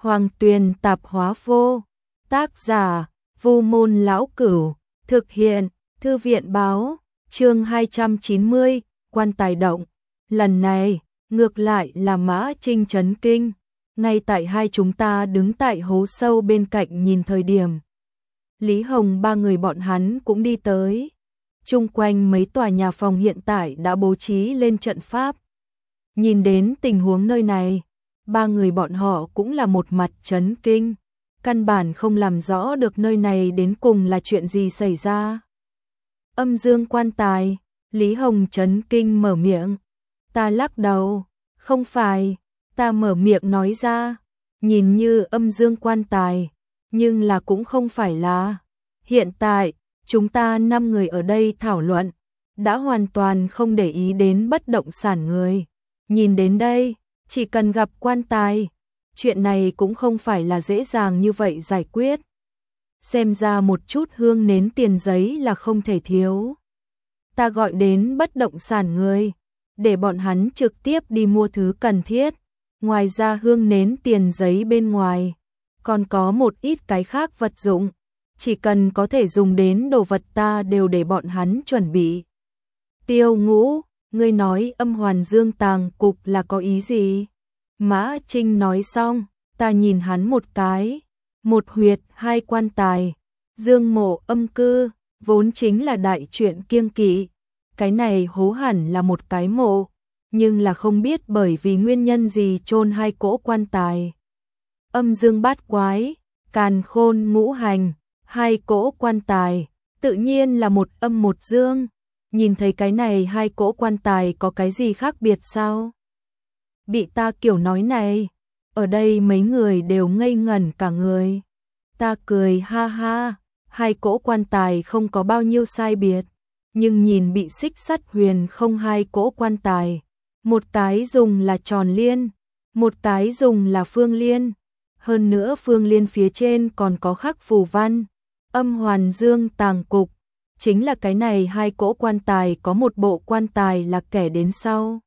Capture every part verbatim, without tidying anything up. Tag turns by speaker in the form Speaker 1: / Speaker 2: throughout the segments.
Speaker 1: Hoàng Tuyền Tạp Hóa Vô, tác giả Vu Môn Lão Cửu, thực hiện Thư viện Báo, chương hai trăm chín mươi, quan tài động. Lần này, ngược lại là Mã Trinh chấn kinh, ngay tại hai chúng ta đứng tại hố sâu bên cạnh nhìn thời điểm. Lý Hồng ba người bọn hắn cũng đi tới. Chung quanh mấy tòa nhà phòng hiện tại đã bố trí lên trận pháp. Nhìn đến tình huống nơi này, ba người bọn họ cũng là một mặt chấn kinh, căn bản không làm rõ được nơi này đến cùng là chuyện gì xảy ra. Âm dương quan tài, Lý Hồng chấn kinh mở miệng. Ta lắc đầu, không phải, ta mở miệng nói ra, nhìn như âm dương quan tài, nhưng là cũng không phải là. Hiện tại, chúng ta năm người ở đây thảo luận, đã hoàn toàn không để ý đến bất động sản người. Nhìn đến đây, chỉ cần gặp quan tài, chuyện này cũng không phải là dễ dàng như vậy giải quyết. Xem ra một chút hương nến tiền giấy là không thể thiếu. Ta gọi đến bất động sản người, để bọn hắn trực tiếp đi mua thứ cần thiết. Ngoài ra hương nến tiền giấy bên ngoài, còn có một ít cái khác vật dụng. Chỉ cần có thể dùng đến đồ vật ta đều để bọn hắn chuẩn bị. Tiêu Ngũ, ngươi nói âm hoàn dương tàng cục là có ý gì? Mã Trinh nói xong, ta nhìn hắn một cái. Một huyệt, hai quan tài, dương mộ âm cư, vốn chính là đại chuyện kiêng kỵ. Cái này hố hẳn là một cái mộ, nhưng là không biết bởi vì nguyên nhân gì chôn hai cỗ quan tài. Âm dương bát quái, càn khôn ngũ hành, hai cỗ quan tài, tự nhiên là một âm một dương. Nhìn thấy cái này hai cỗ quan tài có cái gì khác biệt sao? Bị ta kiểu nói này, ở đây mấy người đều ngây ngẩn cả người. Ta cười ha ha, hai cỗ quan tài không có bao nhiêu sai biệt, nhưng nhìn bị xích sắt huyền không hai cỗ quan tài. Một cái dùng là tròn liên, một cái dùng là phương liên. Hơn nữa phương liên phía trên còn có khắc phù văn, âm hoàn dương tàng cục. Chính là cái này hai cỗ quan tài có một bộ quan tài là kẻ đến sau.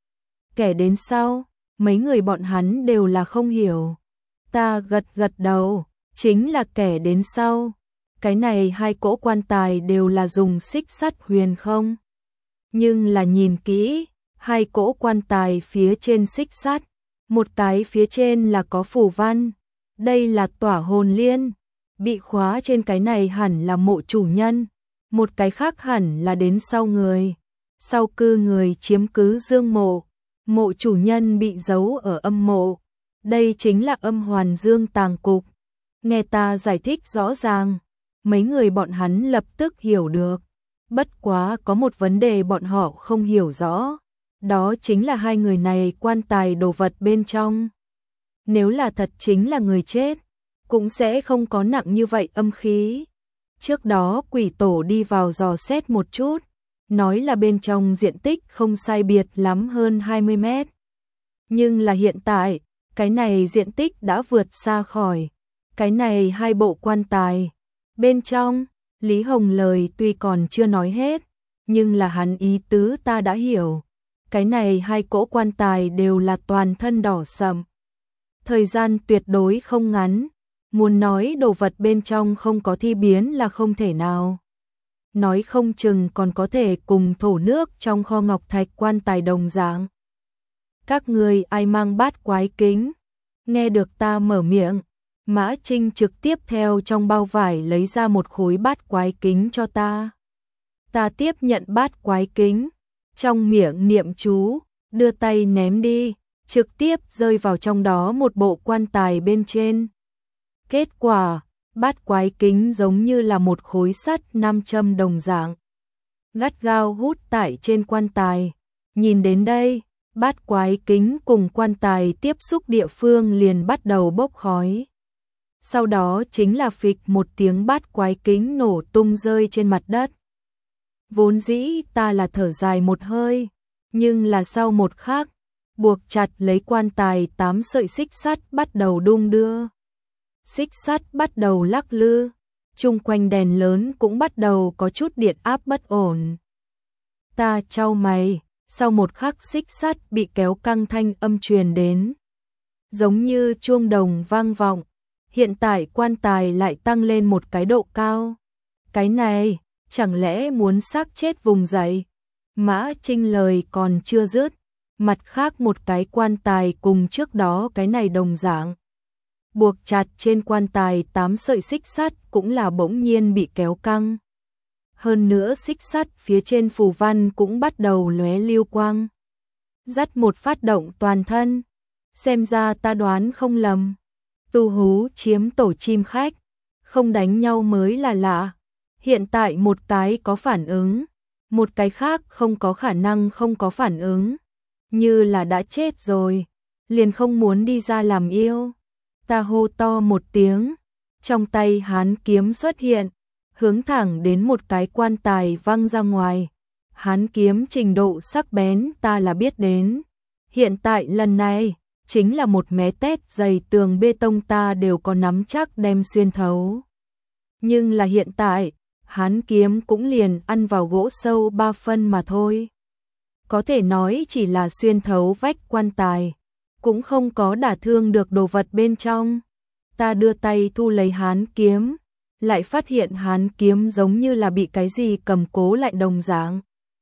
Speaker 1: Kẻ đến sau, mấy người bọn hắn đều là không hiểu. Ta gật gật đầu, chính là kẻ đến sau. Cái này hai cỗ quan tài đều là dùng xích sắt huyền không. Nhưng là nhìn kỹ, hai cỗ quan tài phía trên xích sắt, một cái phía trên là có phù văn. Đây là tỏa hồn liên, bị khóa trên cái này hẳn là mộ chủ nhân. Một cái khác hẳn là đến sau người. Sau cư người chiếm cứ dương mộ, mộ chủ nhân bị giấu ở âm mộ. Đây chính là âm hoàn dương tàng cục. Nghe ta giải thích rõ ràng, mấy người bọn hắn lập tức hiểu được. Bất quá có một vấn đề bọn họ không hiểu rõ, đó chính là hai người này quan tài đồ vật bên trong. Nếu là thật chính là người chết, cũng sẽ không có nặng như vậy âm khí. Trước đó quỷ tổ đi vào dò xét một chút, nói là bên trong diện tích không sai biệt lắm hơn hai mươi mét. Nhưng là hiện tại, cái này diện tích đã vượt xa khỏi. Cái này hai bộ quan tài. Bên trong, Lý Hồng lời tuy còn chưa nói hết, nhưng là hắn ý tứ ta đã hiểu. Cái này hai cỗ quan tài đều là toàn thân đỏ sậm. Thời gian tuyệt đối không ngắn. Muốn nói đồ vật bên trong không có thi biến là không thể nào. Nói không chừng còn có thể cùng thổ nước trong kho ngọc thạch quan tài đồng dạng. Các người ai mang bát quái kính? Nghe được ta mở miệng, Mã Trinh trực tiếp theo trong bao vải lấy ra một khối bát quái kính cho ta. Ta tiếp nhận bát quái kính, trong miệng niệm chú, đưa tay ném đi, trực tiếp rơi vào trong đó một bộ quan tài bên trên. Kết quả, bát quái kính giống như là một khối sắt nam châm đồng dạng. Gắt gao hút tại trên quan tài. Nhìn đến đây, bát quái kính cùng quan tài tiếp xúc địa phương liền bắt đầu bốc khói. Sau đó chính là phịch một tiếng bát quái kính nổ tung rơi trên mặt đất. Vốn dĩ ta là thở dài một hơi, nhưng là sau một khắc, buộc chặt lấy quan tài tám sợi xích sắt bắt đầu đung đưa. Xích sắt bắt đầu lắc lư, chung quanh đèn lớn cũng bắt đầu có chút điện áp bất ổn. Ta chau mày, sau một khắc xích sắt bị kéo căng thanh âm truyền đến. giống như chuông đồng vang vọng. Hiện tại quan tài lại tăng lên một cái độ cao. Cái này, chẳng lẽ muốn xác chết vùng dậy? Mã Trinh lời còn chưa dứt, mặt khác một cái quan tài cùng trước đó cái này đồng dạng. Buộc chặt trên quan tài tám sợi xích sắt cũng là bỗng nhiên bị kéo căng. Hơn nữa xích sắt phía trên phù văn cũng bắt đầu lóe lưu quang. Dắt một phát động toàn thân. Xem ra ta đoán không lầm. Tu hú chiếm tổ chim khách, không đánh nhau mới là lạ. Hiện tại một cái có phản ứng, một cái khác không có khả năng không có phản ứng. Như là đã chết rồi, liền không muốn đi ra làm yêu. Ta hô to một tiếng, trong tay hán kiếm xuất hiện, hướng thẳng đến một cái quan tài văng ra ngoài. Hán kiếm trình độ sắc bén ta là biết đến. Hiện tại lần này, chính là một mé tét dày tường bê tông ta đều có nắm chắc đem xuyên thấu. Nhưng là hiện tại, hán kiếm cũng liền ăn vào gỗ sâu ba phân mà thôi. Có thể nói chỉ là xuyên thấu vách quan tài, cũng không có đả thương được đồ vật bên trong. Ta đưa tay thu lấy hán kiếm, lại phát hiện hán kiếm giống như là bị cái gì cầm cố lại đồng dạng.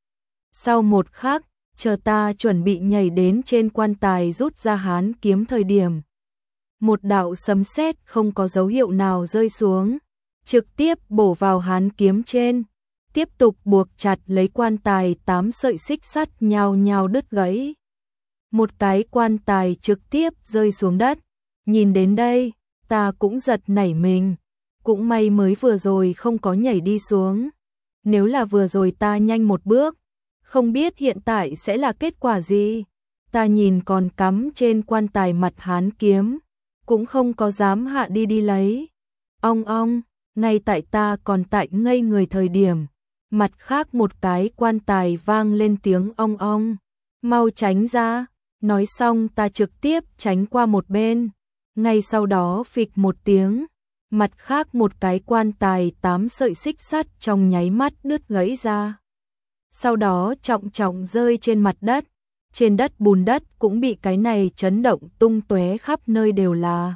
Speaker 1: Sau một khắc, chờ ta chuẩn bị nhảy đến trên quan tài rút ra hán kiếm thời điểm. Một đạo sấm sét không có dấu hiệu nào rơi xuống, trực tiếp bổ vào hán kiếm trên, tiếp tục buộc chặt lấy quan tài tám sợi xích sắt nhao nhao đứt gãy. Một cái quan tài trực tiếp rơi xuống đất. Nhìn đến đây, ta cũng giật nảy mình. Cũng may mới vừa rồi không có nhảy đi xuống. Nếu là vừa rồi ta nhanh một bước, không biết hiện tại sẽ là kết quả gì. Ta nhìn còn cắm trên quan tài mặt hán kiếm, cũng không có dám hạ đi đi lấy. Ong ong, ngay tại ta còn tại ngây người thời điểm, mặt khác một cái quan tài vang lên tiếng ong ong. Mau tránh ra. Nói xong ta trực tiếp tránh qua một bên. Ngay sau đó phịch một tiếng, mặt khác một cái quan tài tám sợi xích sắt trong nháy mắt đứt gãy ra. Sau đó trọng trọng rơi trên mặt đất. Trên đất bùn đất cũng bị cái này chấn động tung tóe khắp nơi đều là.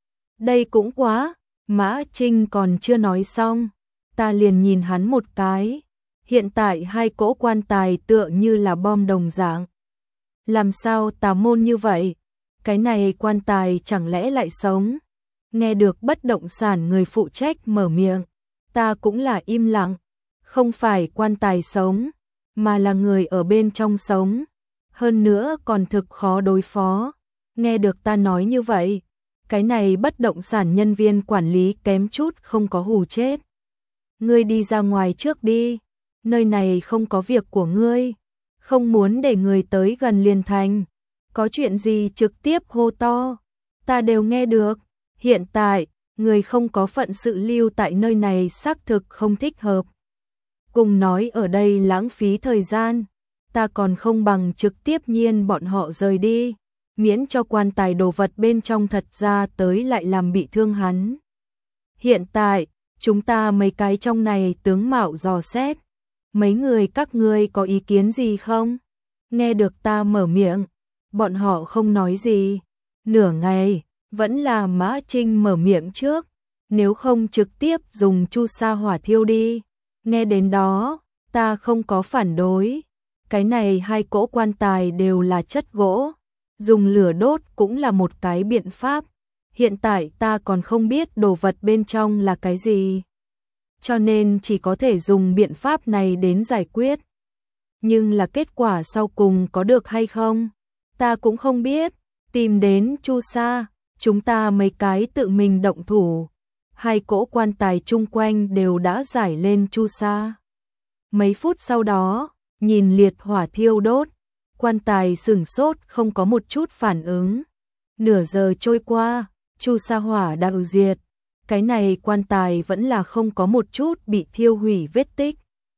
Speaker 1: Đây cũng quá, Mã Trinh còn chưa nói xong, ta liền nhìn hắn một cái. Hiện tại hai cỗ quan tài tựa như là bom đồng dạng. Làm sao tà môn như vậy? Cái này quan tài chẳng lẽ lại sống? Nghe được bất động sản người phụ trách mở miệng, ta cũng là im lặng. Không phải quan tài sống, mà là người ở bên trong sống. Hơn nữa còn thực khó đối phó. Nghe được ta nói như vậy, cái này bất động sản nhân viên quản lý kém chút không có hù chết. Ngươi đi ra ngoài trước đi, nơi này không có việc của ngươi. Không muốn để người tới gần liền thành. Có chuyện gì trực tiếp hô to, ta đều nghe được. Hiện tại, người không có phận sự lưu tại nơi này xác thực không thích hợp. Cùng nói ở đây lãng phí thời gian, ta còn không bằng trực tiếp nhiên bọn họ rời đi, miễn cho quan tài đồ vật bên trong thật ra tới lại làm bị thương hắn. Hiện tại, chúng ta mấy cái trong này tướng mạo dò xét. Mấy người các ngươi có ý kiến gì không? Nghe được ta mở miệng, bọn họ không nói gì. Nửa ngày, vẫn là Mã Trinh mở miệng trước, nếu không trực tiếp dùng chu sa hỏa thiêu đi. Nghe đến đó, ta không có phản đối. Cái này hai cỗ quan tài đều là chất gỗ, dùng lửa đốt cũng là một cái biện pháp. Hiện tại ta còn không biết đồ vật bên trong là cái gì, cho nên chỉ có thể dùng biện pháp này đến giải quyết. Nhưng là kết quả sau cùng có được hay không, ta cũng không biết. Tìm đến chu sa, chúng ta mấy cái tự mình động thủ. Hai cỗ quan tài chung quanh đều đã giải lên chu sa. Mấy phút sau đó, nhìn liệt hỏa thiêu đốt, quan tài sửng sốt không có một chút phản ứng. Nửa giờ trôi qua, chu sa hỏa đã diệt. Cái này quan tài vẫn là không có một chút bị thiêu hủy vết tích.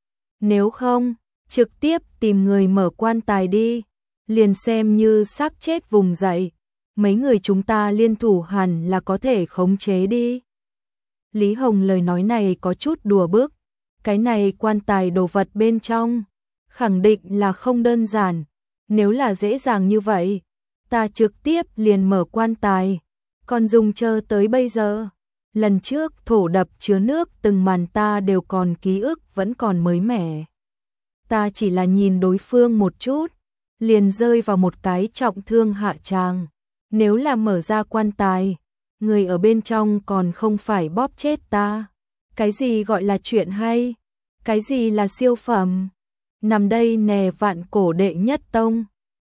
Speaker 1: Nếu không, trực tiếp tìm người mở quan tài đi, liền xem như xác chết vùng dậy. Mấy người chúng ta liên thủ hẳn là có thể khống chế đi. Lý Hồng lời nói này có chút đùa bức. Cái này quan tài đồ vật bên trong, khẳng định là không đơn giản. Nếu là dễ dàng như vậy, ta trực tiếp liền mở quan tài, còn dùng chờ tới bây giờ. Lần trước thổ đập chứa nước từng màn ta đều còn ký ức vẫn còn mới mẻ. Ta chỉ là nhìn đối phương một chút, liền rơi vào một cái trọng thương hạ tràng. Nếu là mở ra quan tài, người ở bên trong còn không phải bóp chết ta. Cái gì gọi là chuyện hay? Cái gì là siêu phẩm? Nằm đây nè vạn cổ đệ nhất tông.